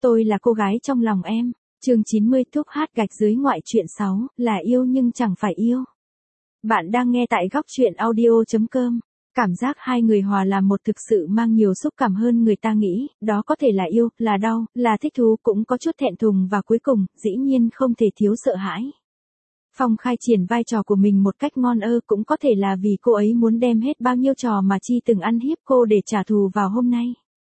Tôi là cô gái trong lòng em. Chương 90 thuốc hát gạch dưới ngoại truyện 6, là yêu nhưng chẳng phải yêu. Bạn đang nghe tại góc truyện audio.com. Cảm giác hai người hòa làm một thực sự mang nhiều xúc cảm hơn người ta nghĩ, đó có thể là yêu, là đau, là thích thú, cũng có chút thẹn thùng và cuối cùng, dĩ nhiên không thể thiếu sợ hãi. Phong khai triển vai trò của mình một cách ngon cũng có thể là vì cô ấy muốn đem hết bao nhiêu trò mà Chi từng ăn hiếp cô để trả thù vào hôm nay.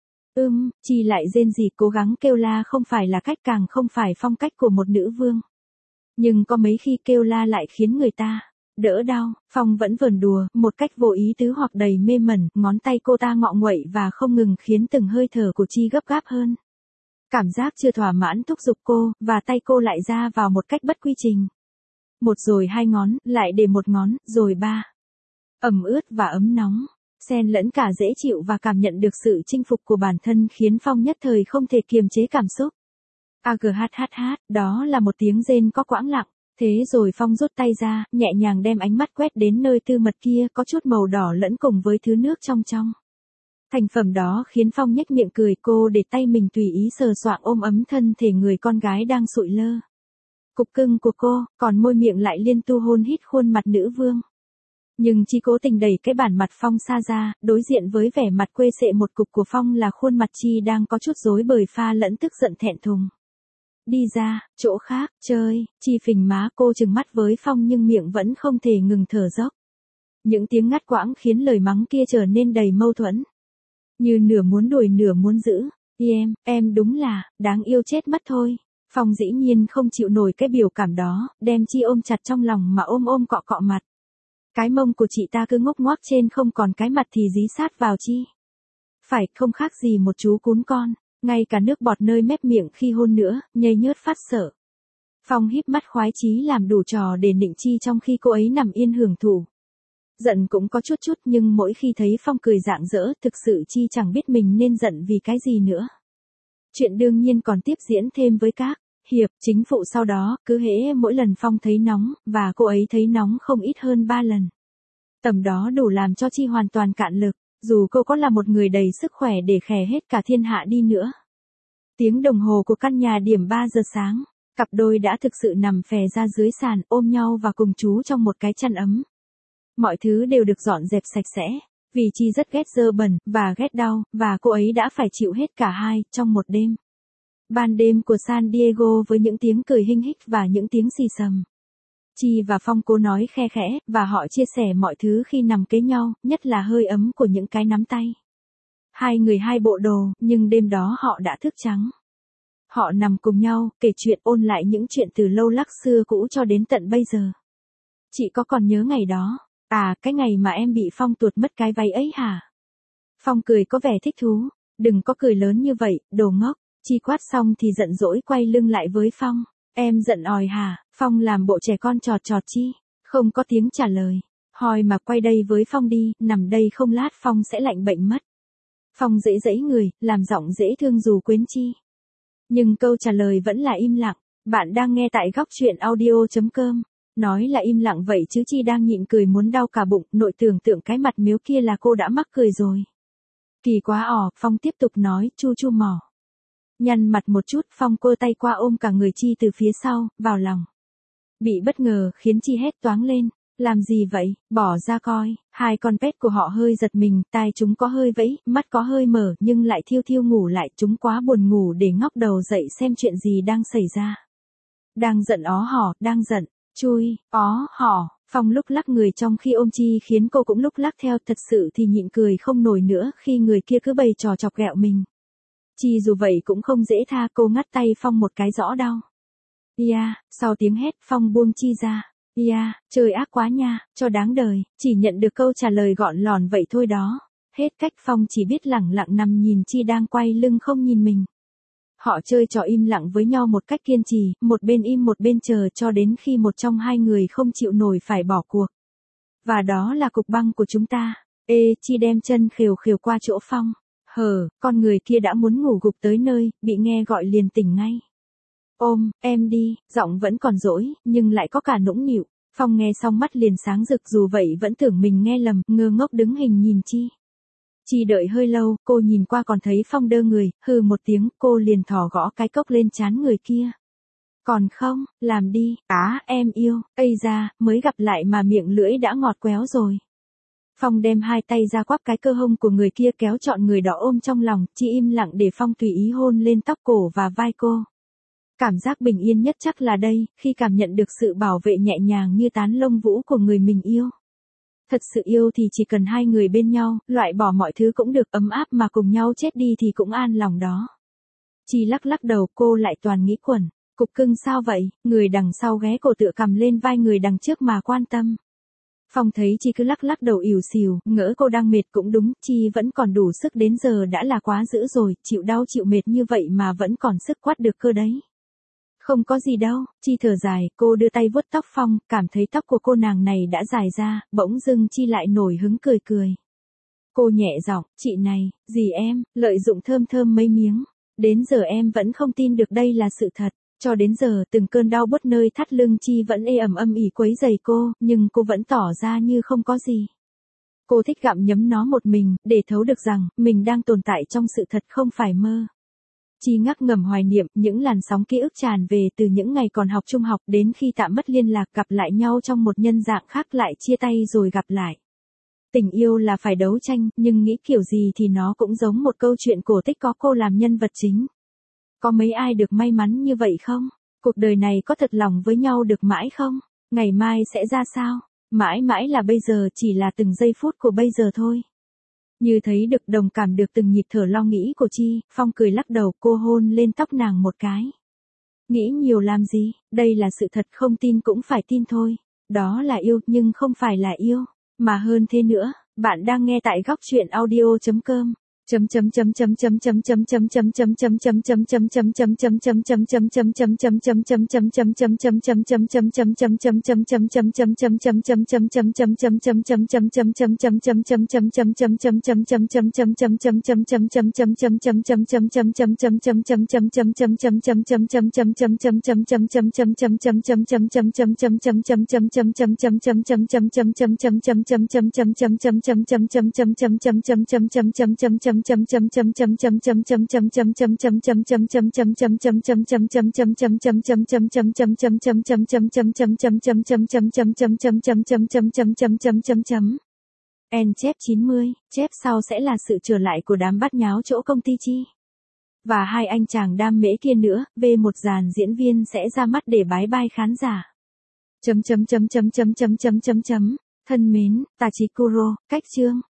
Chi lại rên rỉ cố gắng kêu la không phải là cách, càng không phải phong cách của một nữ vương. Nhưng có mấy khi kêu la lại khiến người ta đỡ đau. Phong vẫn vờn đùa, một cách vô ý tứ hoặc đầy mê mẩn, ngón tay cô ta ngọ nguậy và không ngừng khiến từng hơi thở của Chi gấp gáp hơn. Cảm giác chưa thỏa mãn thúc giục cô, và tay cô lại ra vào một cách bất quy trình. Một rồi hai ngón, lại để một ngón, rồi ba. Ẩm ướt và ấm nóng, xen lẫn cả dễ chịu và cảm nhận được sự chinh phục của bản thân khiến Phong nhất thời không thể kiềm chế cảm xúc. AGHHH, đó là một tiếng rên có quãng lặng. Thế rồi Phong rút tay ra, nhẹ nhàng đem ánh mắt quét đến nơi tư mật kia có chút màu đỏ lẫn cùng với thứ nước trong trong. Thành phẩm đó khiến Phong nhếch miệng cười, cô để tay mình tùy ý sờ soạng ôm ấm thân thể người con gái đang sụi lơ. Cục cưng của cô, còn môi miệng lại liên tu hôn hít khuôn mặt nữ vương. Nhưng Chi cố tình đẩy cái bản mặt Phong xa ra, đối diện với vẻ mặt quê sệ một cục của Phong là khuôn mặt Chi đang có chút rối bời pha lẫn tức giận thẹn thùng. Đi ra, chỗ khác, chơi. Chi phình má cô trừng mắt với Phong nhưng miệng vẫn không thể ngừng thở dốc. Những tiếng ngắt quãng khiến lời mắng kia trở nên đầy mâu thuẫn. Như nửa muốn đuổi nửa muốn giữ. Em đúng là, đáng yêu chết mất thôi. Phong dĩ nhiên không chịu nổi cái biểu cảm đó, đem Chi ôm chặt trong lòng mà ôm cọ cọ mặt. Cái mông của chị ta cứ ngốc ngoác trên không còn cái mặt thì dí sát vào Chi. Phải, không khác gì một chú cún con, ngay cả nước bọt nơi mép miệng khi hôn nữa, nhây nhớt phát sợ. Phong híp mắt khoái chí làm đủ trò để nịnh Chi trong khi cô ấy nằm yên hưởng thụ. Giận cũng có chút nhưng mỗi khi thấy Phong cười rạng rỡ, thực sự Chi chẳng biết mình nên giận vì cái gì nữa. Chuyện đương nhiên còn tiếp diễn thêm với các hiệp chính phụ sau đó, cứ hễ mỗi lần Phong thấy nóng, và cô ấy thấy nóng không ít hơn 3 lần. Tầm đó đủ làm cho Chi hoàn toàn cạn lực, dù cô có là một người đầy sức khỏe để khè hết cả thiên hạ đi nữa. Tiếng đồng hồ của căn nhà điểm 3 giờ sáng, cặp đôi đã thực sự nằm phè ra dưới sàn, ôm nhau và cùng trú trong một cái chăn ấm. Mọi thứ đều được dọn dẹp sạch sẽ, vì Chi rất ghét dơ bẩn, và ghét đau, và cô ấy đã phải chịu hết cả hai, trong một đêm. Ban đêm của San Diego với những tiếng cười hinh hích và những tiếng xì xầm. Chi và Phong cố nói khe khẽ, và họ chia sẻ mọi thứ khi nằm kế nhau, nhất là hơi ấm của những cái nắm tay. Hai người hai bộ đồ, nhưng đêm đó họ đã thức trắng. Họ nằm cùng nhau, kể chuyện, ôn lại những chuyện từ lâu lắc xưa cũ cho đến tận bây giờ. Chị có còn nhớ ngày đó? Cái ngày mà em bị Phong tuột mất cái váy ấy hả? Phong cười có vẻ thích thú. Đừng có cười lớn như vậy, đồ ngốc. Chi quát xong thì giận dỗi quay lưng lại với Phong. Em giận òi hả? Phong làm bộ trẻ con chọt Chi. Không có tiếng trả lời. Hoi mà quay đây với Phong đi, nằm đây không lát Phong sẽ lạnh bệnh mất. Phong dễ dẫy người, làm giọng dễ thương dù quến Chi. Nhưng câu trả lời vẫn là im lặng. Bạn đang nghe tại góc truyện audio.com. Nói là im lặng vậy chứ Chi đang nhịn cười muốn đau cả bụng, nội tưởng tượng cái mặt miếu kia là cô đã mắc cười rồi. Kỳ quá. Phong tiếp tục nói, chu mỏ. Nhăn mặt một chút, Phong quơ tay qua ôm cả người Chi từ phía sau, vào lòng. Bị bất ngờ khiến Chi hét toáng lên. Làm gì vậy, bỏ ra coi. Hai con pet của họ hơi giật mình, tai chúng có hơi vẫy, mắt có hơi mở nhưng lại thiêu ngủ lại, chúng quá buồn ngủ để ngóc đầu dậy xem chuyện gì đang xảy ra. Đang giận đang giận. Chui, Phong lúc lắc người trong khi ôm Chi khiến cô cũng lúc lắc theo, thật sự thì nhịn cười không nổi nữa khi người kia cứ bày trò chọc ghẹo mình. Chi dù vậy cũng không dễ tha, cô ngắt tay Phong một cái rõ đau. Sau tiếng hét, Phong buông Chi ra. Trời ác quá nha, cho đáng đời, chỉ nhận được câu trả lời gọn lòn vậy thôi đó. Hết cách, Phong chỉ biết lẳng lặng nằm nhìn Chi đang quay lưng không nhìn mình. Họ chơi trò im lặng với nhau một cách kiên trì, một bên im một bên chờ cho đến khi một trong hai người không chịu nổi phải bỏ cuộc. Và đó là cục băng của chúng ta. Chi đem chân khều qua chỗ Phong. Con người kia đã muốn ngủ gục tới nơi, bị nghe gọi liền tỉnh ngay. Ôm, em đi, giọng vẫn còn dỗi, nhưng lại có cả nũng nịu. Phong nghe xong mắt liền sáng rực, dù vậy vẫn tưởng mình nghe lầm, ngơ ngốc đứng hình nhìn Chi. Chi đợi hơi lâu, cô nhìn qua còn thấy Phong đơ người, hừ một tiếng, cô liền thò gõ cái cốc lên trán người kia. Còn không, làm đi, em yêu, ây da, mới gặp lại mà miệng lưỡi đã ngọt quéo rồi. Phong đem hai tay ra quắp cái cơ hông của người kia kéo trọn người đó ôm trong lòng, Chi im lặng để Phong tùy ý hôn lên tóc cổ và vai cô. Cảm giác bình yên nhất chắc là đây, khi cảm nhận được sự bảo vệ nhẹ nhàng như tán lông vũ của người mình yêu. Thật sự yêu thì chỉ cần hai người bên nhau, loại bỏ mọi thứ cũng được, ấm áp mà cùng nhau chết đi thì cũng an lòng đó. Chi lắc lắc đầu, cô lại toàn nghĩ quẩn. Cục cưng sao vậy, người đằng sau ghé cổ tựa cầm lên vai người đằng trước mà quan tâm. Phong thấy Chi cứ lắc lắc đầu ỉu xìu, ngỡ cô đang mệt cũng đúng, Chi vẫn còn đủ sức, đến giờ đã là quá dữ rồi, chịu đau chịu mệt như vậy mà vẫn còn sức quát được cơ đấy. Không có gì đâu, Chi thở dài, cô đưa tay vuốt tóc Phong, cảm thấy tóc của cô nàng này đã dài ra, bỗng dưng Chi lại nổi hứng cười cười. Cô nhẹ giọng, chị này, gì em, lợi dụng thơm thơm mấy miếng. Đến giờ em vẫn không tin được đây là sự thật. Cho đến giờ, từng cơn đau buốt nơi thắt lưng Chi vẫn ê ẩm âm ỉ quấy rầy cô, nhưng cô vẫn tỏ ra như không có gì. Cô thích gặm nhấm nó một mình, để thấu được rằng, mình đang tồn tại trong sự thật không phải mơ. Chi ngắc ngầm hoài niệm, những làn sóng ký ức tràn về từ những ngày còn học trung học đến khi tạm mất liên lạc, gặp lại nhau trong một nhân dạng khác, lại chia tay rồi gặp lại. Tình yêu là phải đấu tranh, nhưng nghĩ kiểu gì thì nó cũng giống một câu chuyện cổ tích có cô làm nhân vật chính. Có mấy ai được may mắn như vậy không? Cuộc đời này có thật lòng với nhau được mãi không? Ngày mai sẽ ra sao? Mãi mãi là bây giờ, chỉ là từng giây phút của bây giờ thôi. Như thấy được, đồng cảm được từng nhịp thở lo nghĩ của Chi, Phong cười lắc đầu, cô hôn lên tóc nàng một cái. Nghĩ nhiều làm gì, đây là sự thật, không tin cũng phải tin thôi. Đó là yêu, nhưng không phải là yêu. Mà hơn thế nữa, bạn đang nghe tại góc truyện audio.com. En chép 90, chép sau sẽ là sự trở lại của đám bắt nháo chỗ công ty Chi. Và hai anh chàng đam mễ kia nữa, V1 dàn diễn viên sẽ ra mắt để bái bai khán giả. Thân mến, Tachikuro, cách chương.